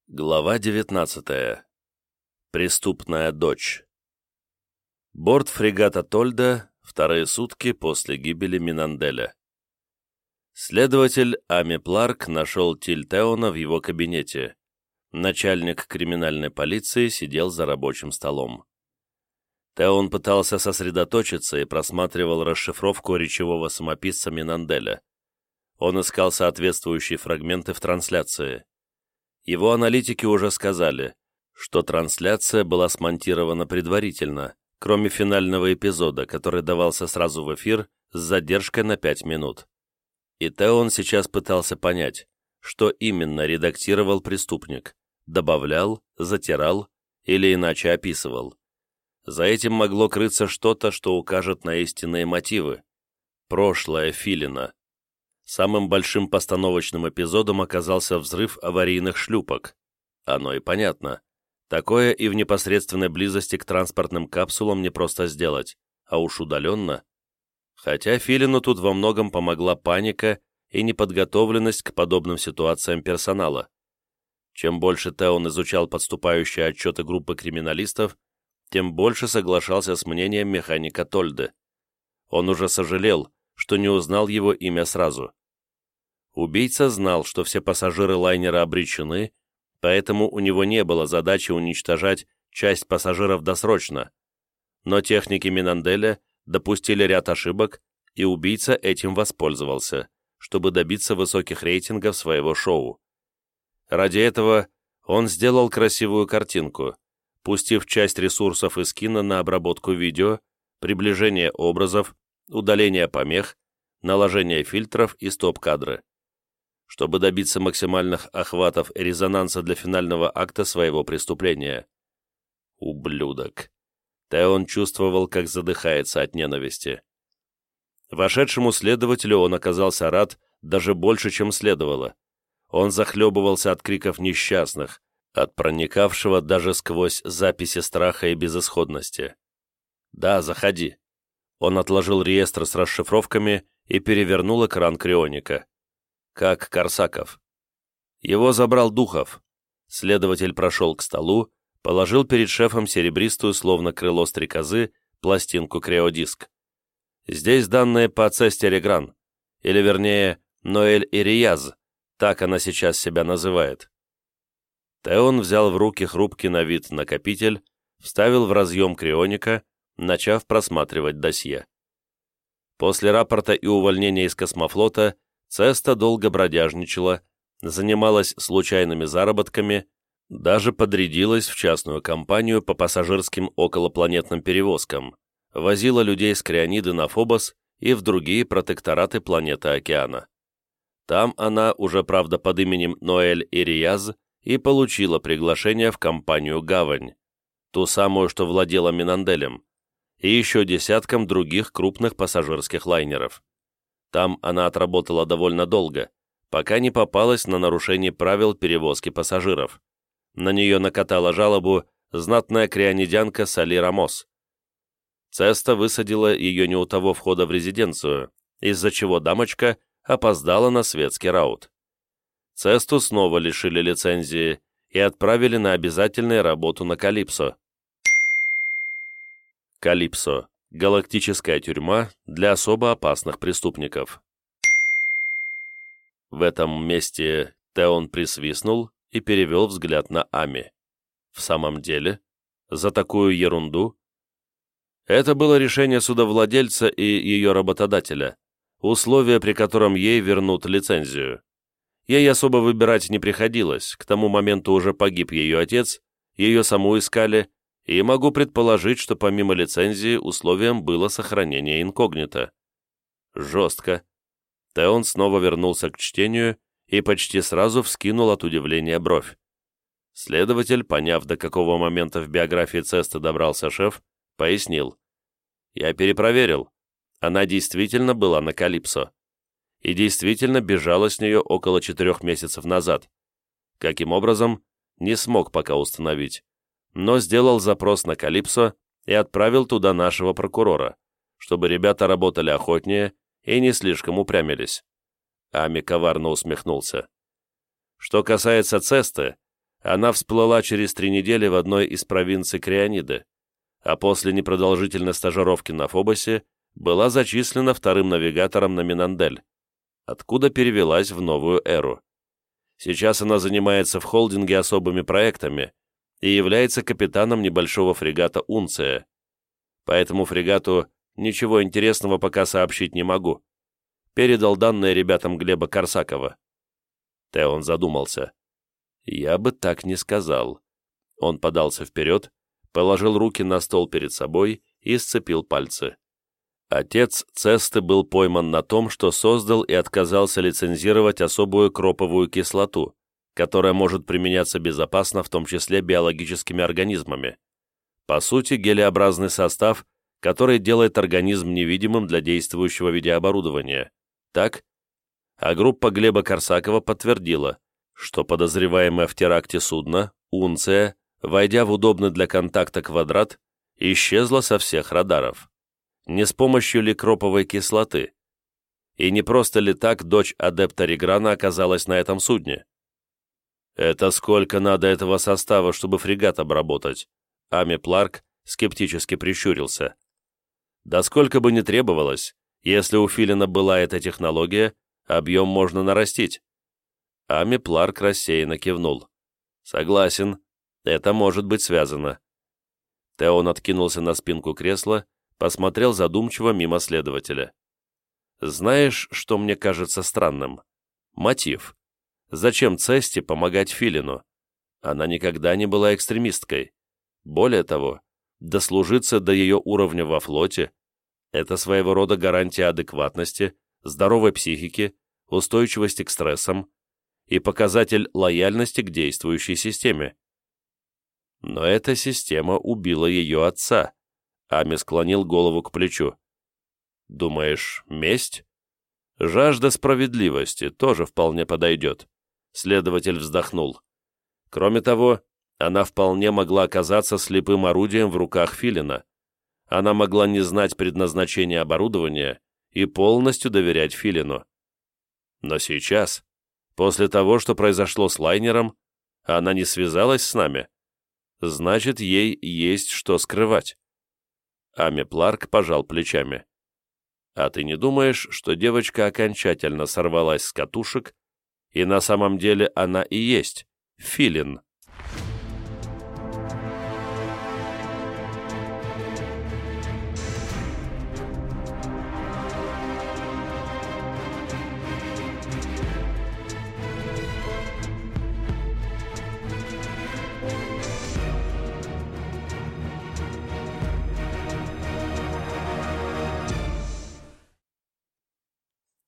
Глава 19. Преступная дочь. Борт фрегата Тольда, вторые сутки после гибели Минанделя. Следователь Ами Пларк нашел Тиль Теона в его кабинете. Начальник криминальной полиции сидел за рабочим столом. Теон пытался сосредоточиться и просматривал расшифровку речевого самописца Минанделя. Он искал соответствующие фрагменты в трансляции. Его аналитики уже сказали, что трансляция была смонтирована предварительно, кроме финального эпизода, который давался сразу в эфир с задержкой на 5 минут. И Теон сейчас пытался понять, что именно редактировал преступник, добавлял, затирал или иначе описывал. За этим могло крыться что-то, что укажет на истинные мотивы. Прошлое Филина. Самым большим постановочным эпизодом оказался взрыв аварийных шлюпок. Оно и понятно. Такое и в непосредственной близости к транспортным капсулам не просто сделать, а уж удаленно. Хотя Филину тут во многом помогла паника и неподготовленность к подобным ситуациям персонала. Чем больше Теон изучал подступающие отчеты группы криминалистов, тем больше соглашался с мнением механика Тольды. Он уже сожалел, что не узнал его имя сразу. Убийца знал, что все пассажиры лайнера обречены, поэтому у него не было задачи уничтожать часть пассажиров досрочно. Но техники Минанделя допустили ряд ошибок, и убийца этим воспользовался, чтобы добиться высоких рейтингов своего шоу. Ради этого он сделал красивую картинку, пустив часть ресурсов из кино на обработку видео, приближение образов, удаление помех, наложение фильтров и стоп-кадры, чтобы добиться максимальных охватов и резонанса для финального акта своего преступления. Ублюдок. Теон чувствовал, как задыхается от ненависти. Вошедшему следователю он оказался рад даже больше, чем следовало. Он захлебывался от криков несчастных, от проникавшего даже сквозь записи страха и безысходности. «Да, заходи». Он отложил реестр с расшифровками и перевернул экран крионика. «Как Корсаков?» Его забрал Духов. Следователь прошел к столу, положил перед шефом серебристую, словно крыло стрекозы, пластинку криодиск. Здесь данные по Цесте Регран, или вернее, Ноэль Ирияз, так она сейчас себя называет. Теон взял в руки хрупкий на вид накопитель, вставил в разъем крионика, начав просматривать досье. После рапорта и увольнения из космофлота Цеста долго бродяжничала, занималась случайными заработками, даже подрядилась в частную компанию по пассажирским околопланетным перевозкам, возила людей с Криониды на Фобос и в другие протектораты планеты океана. Там она, уже правда под именем Ноэль Ирияз, и получила приглашение в компанию «Гавань», ту самую, что владела Минанделем, и еще десятком других крупных пассажирских лайнеров. Там она отработала довольно долго, пока не попалась на нарушение правил перевозки пассажиров. На нее накатала жалобу знатная крионидянка Сали Рамос. Цеста высадила ее не у того входа в резиденцию, из-за чего дамочка опоздала на светский раут. Цесту снова лишили лицензии и отправили на обязательную работу на Калипсо. Калипсо – галактическая тюрьма для особо опасных преступников. В этом месте Теон присвистнул и перевел взгляд на Ами. В самом деле, за такую ерунду? Это было решение судовладельца и ее работодателя, условие, при котором ей вернут лицензию. Ей особо выбирать не приходилось, к тому моменту уже погиб ее отец, ее саму искали, и могу предположить, что помимо лицензии условием было сохранение инкогнито. Жестко. Теон снова вернулся к чтению и почти сразу вскинул от удивления бровь. Следователь, поняв, до какого момента в биографии Цесты добрался шеф, пояснил. «Я перепроверил. Она действительно была на Калипсо. И действительно бежала с нее около 4 месяцев назад. Каким образом, не смог пока установить. Но сделал запрос на Калипсо и отправил туда нашего прокурора, чтобы ребята работали охотнее и не слишком упрямились». Ами коварно усмехнулся. «Что касается Цесты, Она всплыла через 3 недели в одной из провинций Криониды, а после непродолжительной стажировки на Фобосе была зачислена вторым навигатором на Минандель, откуда перевелась в новую эру. Сейчас она занимается в холдинге особыми проектами и является капитаном небольшого фрегата «Унция». По этому фрегату ничего интересного пока сообщить не могу. Передал данные ребятам Глеба Корсакова. Теон задумался. Я бы так не сказал. Он подался вперед, положил руки на стол перед собой и сцепил пальцы. Отец Цесты был пойман на том, что создал и отказался лицензировать особую кроповую кислоту, которая может применяться безопасно, в том числе биологическими организмами. По сути, гелеобразный состав, который делает организм невидимым для действующего видеооборудования. Так? А группа Глеба Корсакова подтвердила, что подозреваемое в теракте судно, «Унция», войдя в удобный для контакта квадрат, исчезла со всех радаров. Не с помощью ли кроповой кислоты? И не просто ли так дочь адепта Реграна оказалась на этом судне? «Это сколько надо этого состава, чтобы фрегат обработать?» Ами Пларк скептически прищурился. «Да сколько бы ни требовалось, если у Филина была эта технология, объем можно нарастить». Ами Пларк рассеянно кивнул. «Согласен, это может быть связано». Теон откинулся на спинку кресла, посмотрел задумчиво мимо следователя. «Знаешь, что мне кажется странным? Мотив. Зачем Цесте помогать Филину? Она никогда не была экстремисткой. Более того, дослужиться до ее уровня во флоте — это своего рода гарантия адекватности, здоровой психики, устойчивости к стрессам и показатель лояльности к действующей системе. Но эта система убила ее отца». Ами склонил голову к плечу. «Думаешь, месть?» «Жажда справедливости тоже вполне подойдет», — следователь вздохнул. «Кроме того, она вполне могла оказаться слепым орудием в руках Филина. Она могла не знать предназначения оборудования и полностью доверять Филину. Но сейчас, после того, что произошло с лайнером, она не связалась с нами. Значит, ей есть что скрывать». Ами Пларк пожал плечами. «А ты не думаешь, что девочка окончательно сорвалась с катушек, и на самом деле она и есть Филин?»